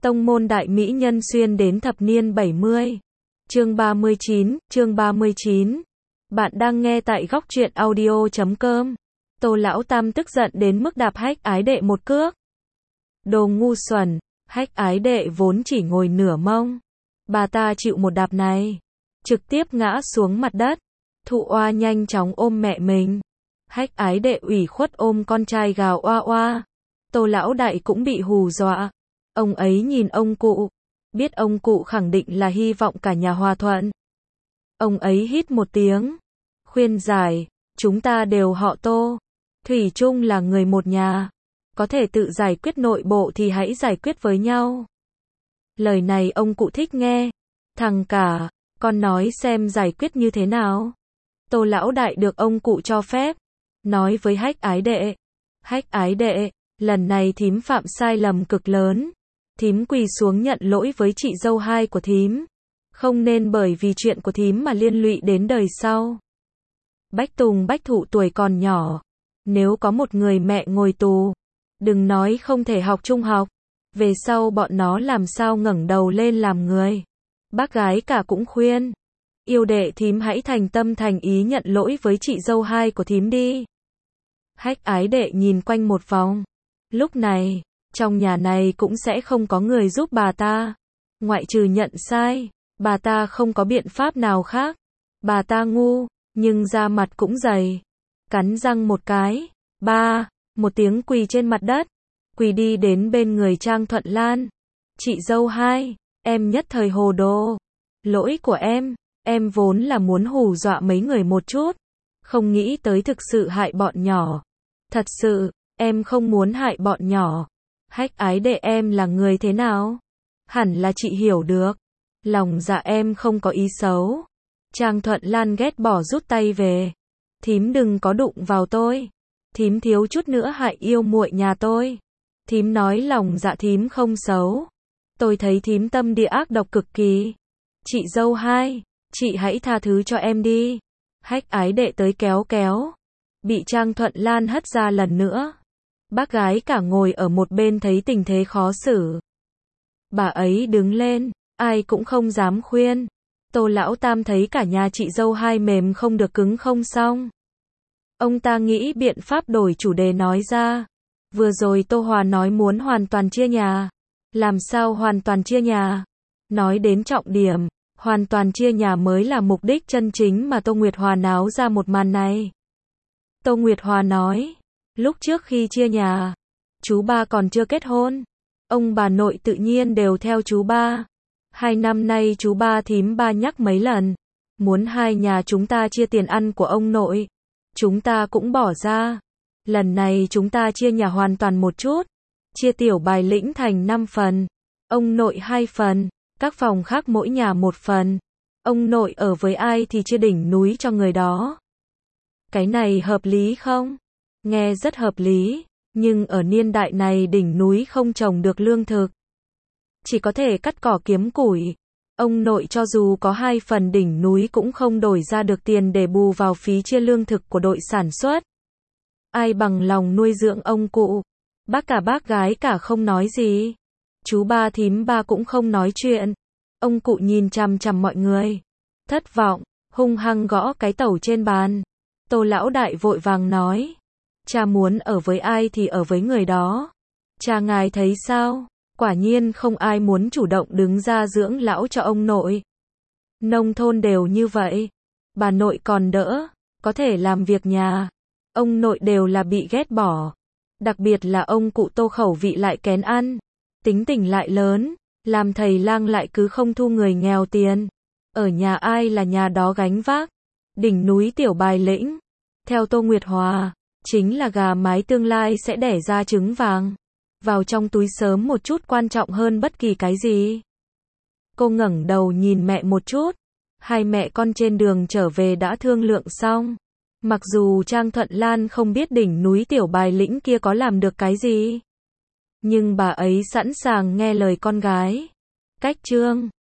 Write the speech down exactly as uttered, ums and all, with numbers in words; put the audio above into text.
Tông môn đại mỹ nhân xuyên đến thập niên bảy mươi. Chương ba mươi chín, chương ba mươi chín. Bạn đang nghe tại góc truyện audio chấm com. Tô Lão Tam tức giận đến mức đạp Hách Ái Đệ một cước. Đồ ngu xuẩn, Hách Ái Đệ vốn chỉ ngồi nửa mông. Bà ta chịu một đạp này, trực tiếp ngã xuống mặt đất. Thụ Oa nhanh chóng ôm mẹ mình. Hách Ái Đệ ủy khuất ôm con trai gào oa oa. Tô Lão Đại cũng bị hù dọa. Ông ấy nhìn ông cụ, biết ông cụ khẳng định là hy vọng cả nhà hòa thuận. Ông ấy hít một tiếng, khuyên giải, chúng ta đều họ Tô, thủy chung là người một nhà, có thể tự giải quyết nội bộ thì hãy giải quyết với nhau. Lời này ông cụ thích nghe. Thằng cả, con nói xem giải quyết như thế nào. Tô Lão Đại được ông cụ cho phép, nói với Hách Ái Đệ. Hách Ái Đệ, lần này thím phạm sai lầm cực lớn. Thím quỳ xuống nhận lỗi với chị dâu hai của thím. Không nên bởi vì chuyện của thím mà liên lụy đến đời sau. Bách Tùng Bách Thụ tuổi còn nhỏ. Nếu có một người mẹ ngồi tù, đừng nói không thể học trung học. Về sau bọn nó làm sao ngẩng đầu lên làm người. Bác gái cả cũng khuyên. Yêu đệ thím hãy thành tâm thành ý nhận lỗi với chị dâu hai của thím đi. Hách Ái Đệ nhìn quanh một vòng. Lúc này, trong nhà này cũng sẽ không có người giúp bà ta. Ngoại trừ nhận sai, bà ta không có biện pháp nào khác. Bà ta ngu, nhưng da mặt cũng dày. Cắn răng một cái. Ba, một tiếng quỳ trên mặt đất. Quỳ đi đến bên người Trang Thuận Lan. Chị dâu hai, em nhất thời hồ đồ. Lỗi của em, em vốn là muốn hù dọa mấy người một chút. Không nghĩ tới thực sự hại bọn nhỏ. Thật sự, em không muốn hại bọn nhỏ. Hách Ái Đệ em là người thế nào? Hẳn là chị hiểu được. Lòng dạ em không có ý xấu. Trang Thuận Lan ghét bỏ rút tay về. Thím đừng có đụng vào tôi. Thím thiếu chút nữa hại yêu muội nhà tôi. Thím nói lòng dạ thím không xấu. Tôi thấy thím tâm địa ác độc cực kỳ. Chị dâu hai, chị hãy tha thứ cho em đi. Hách Ái Đệ tới kéo kéo. Bị Trang Thuận Lan hất ra lần nữa. Bác gái cả ngồi ở một bên thấy tình thế khó xử. Bà ấy đứng lên, ai cũng không dám khuyên. Tô Lão Tam thấy cả nhà chị dâu hai mềm không được cứng không xong. Ông ta nghĩ biện pháp đổi chủ đề nói ra. Vừa rồi Tô Hòa nói muốn hoàn toàn chia nhà. Làm sao hoàn toàn chia nhà? Nói đến trọng điểm, hoàn toàn chia nhà mới là mục đích chân chính mà Tô Nguyệt Hòa náo ra một màn này. Tô Nguyệt Hòa nói, lúc trước khi chia nhà, chú ba còn chưa kết hôn. Ông bà nội tự nhiên đều theo chú ba. Hai năm nay chú ba thím ba nhắc mấy lần. Muốn hai nhà chúng ta chia tiền ăn của ông nội. Chúng ta cũng bỏ ra. Lần này chúng ta chia nhà hoàn toàn một chút. Chia tiểu bài lĩnh thành năm phần. Ông nội hai phần. Các phòng khác mỗi nhà một phần. Ông nội ở với ai thì chia đỉnh núi cho người đó. Cái này hợp lý không? Nghe rất hợp lý, nhưng ở niên đại này đỉnh núi không trồng được lương thực. Chỉ có thể cắt cỏ kiếm củi. Ông nội cho dù có hai phần đỉnh núi cũng không đổi ra được tiền để bù vào phí chia lương thực của đội sản xuất. Ai bằng lòng nuôi dưỡng ông cụ? Bác cả bác gái cả không nói gì. Chú ba thím ba cũng không nói chuyện. Ông cụ nhìn chằm chằm mọi người. Thất vọng, hung hăng gõ cái tẩu trên bàn. Tô Lão Đại vội vàng nói. Cha muốn ở với ai thì ở với người đó. Cha ngài thấy sao? Quả nhiên không ai muốn chủ động đứng ra dưỡng lão cho ông nội. Nông thôn đều như vậy. Bà nội còn đỡ, có thể làm việc nhà. Ông nội đều là bị ghét bỏ. Đặc biệt là ông cụ Tô khẩu vị lại kén ăn. Tính tình lại lớn. Làm thầy lang lại cứ không thu người nghèo tiền. Ở nhà ai là nhà đó gánh vác. Đỉnh núi tiểu bài lĩnh. Theo Tô Nguyệt Hòa, chính là gà mái tương lai sẽ đẻ ra trứng vàng. Vào trong túi sớm một chút quan trọng hơn bất kỳ cái gì. Cô ngẩng đầu nhìn mẹ một chút. Hai mẹ con trên đường trở về đã thương lượng xong. Mặc dù Trang Thuận Lan không biết đỉnh núi tiểu bài lĩnh kia có làm được cái gì. Nhưng bà ấy sẵn sàng nghe lời con gái. Cách chương